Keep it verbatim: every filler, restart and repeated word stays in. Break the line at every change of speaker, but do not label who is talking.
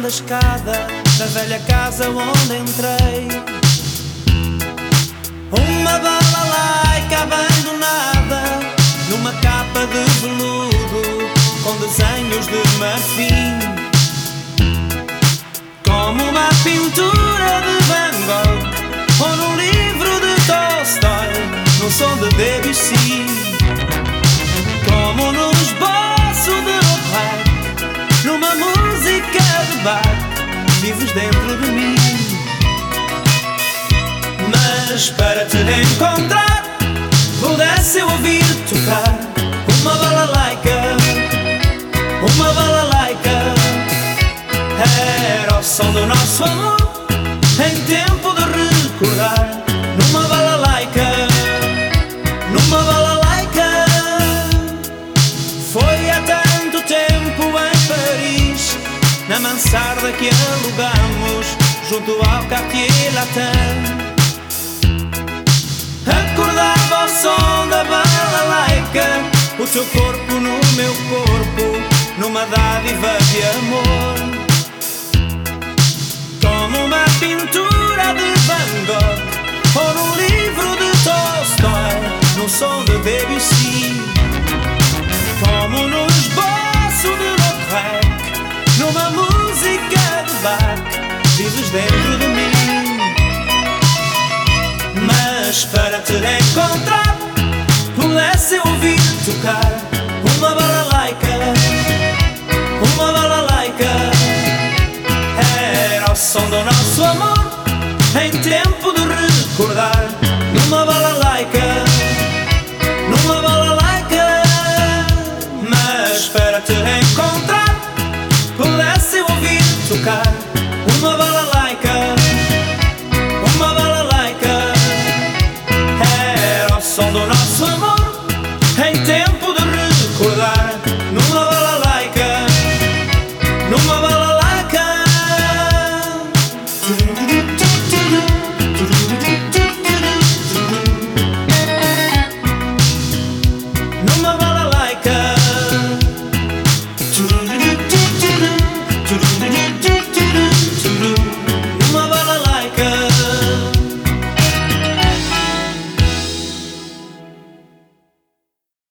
da escada da velha casa onde entrei. Uma balalaica abandonada numa capa de veludo com desenhos de marfim, como uma pintura de Van Gogh ou num livro de Tolstói, num som de Debussy, como num esboço de Rock, numa música de Bach, vives dentro de mim. Mas para te encontrar pudesse eu ouvir tocar uma balalaica, uma balalaica. Era o som do nosso amor em tempo de recordar. Numa balalaica, numa balalaica. Foi há tanto tempo em Paris, na mansarda que alugamos junto ao Cartier Latin. Acordava ao som da balalaica, o teu corpo no meu corpo, numa dádiva de amor, como uma pintura de Van Gogh ou num livro de Tolstói, num som de Debussy, como num esboço de Rock, numa música de Bach, vives dentro de mim. Mas para te encontrar pudesse eu ouvir tocar uma balalaica, uma balalaica. Era o som do nosso amor em tempo de recordar.